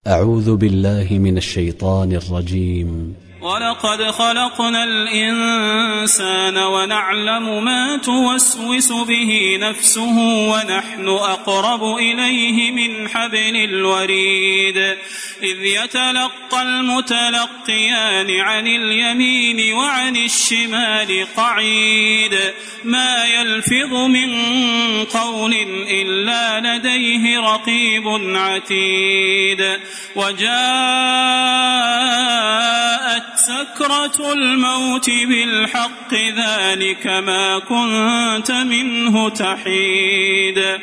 أعوذ بالله من الشيطان الرجيم. ولقد خلقنا الإنسان ونعلم ما توسوس به نفسه ونحن أقرب إليه من حبل الوريد إذ يتلقى المتلقيان عن اليمين وعن الشمال قعيد ما يلفظ من قول إلا لديه رقيب عتيد وجاءت سكرة الموت بالحق ذلك ما كنت منه تحيد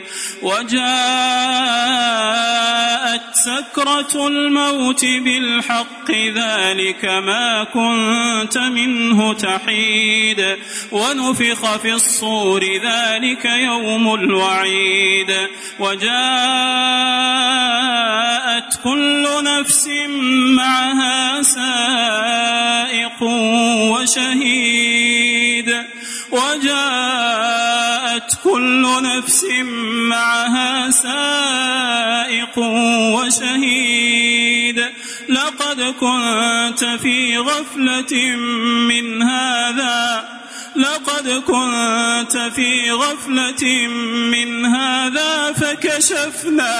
وجاءت سكرة الموت بالحق ذلك ما كنت منه تحيد ونفخ في الصور ذلك يوم الوعيد وجاءت كل نفس معها سائق وشهيد وجاءت كل نفس معها سائق وشهيد لقد كنت في غفلة من هذا فكشفنا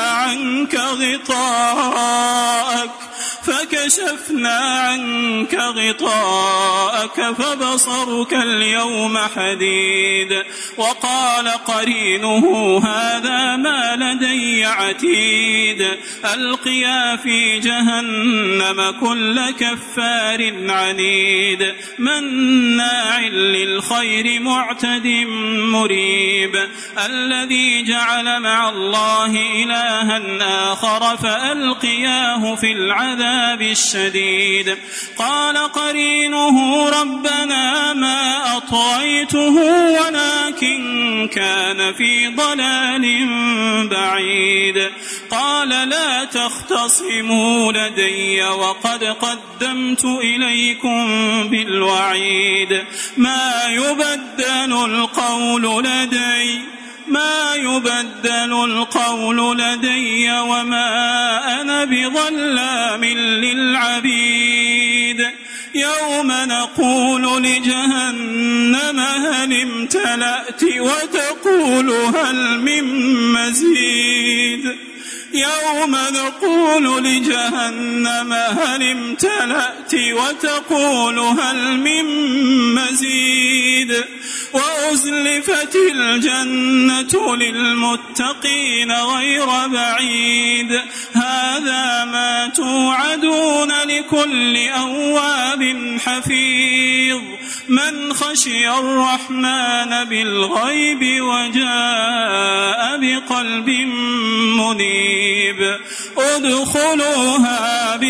عنك غطاءك فبصرك اليوم حديد وقال قرينه هذا ما لدي عتيد ألقيا في جهنم كل كفار عنيد مناع للخير معتد مريب الذي جعل مع الله إلها آخر فألقياه في العذاب الشديد قال قرينه ربنا ما أطغيته ولكن كان في ضلال بعيد قال لا تختصموا لدي وقد قدمت إليكم بالوعيد ما يبدل القول لدي وما أنا بظلام للعبيد يوم نقول لجهنم هل امتلأت وتقول هل من مزيد يوم نقول لجهنم هل امتلأت وتقول هل من مزيد وأزلفت الجنة للمتقين غير بعيد هذا ما توعدون لكل أواب حفيظ من خشي الرحمن بالغيب وجاء بقلب منيب ادخلوها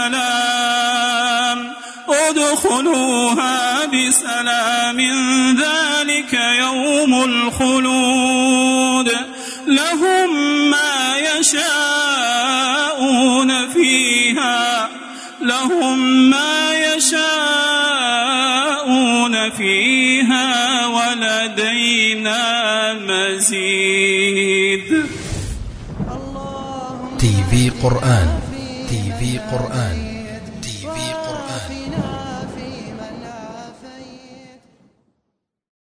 بسلام ذلك يوم الخلود لهم ما يشاءون فيها ولدينا مزيد. TV قرآن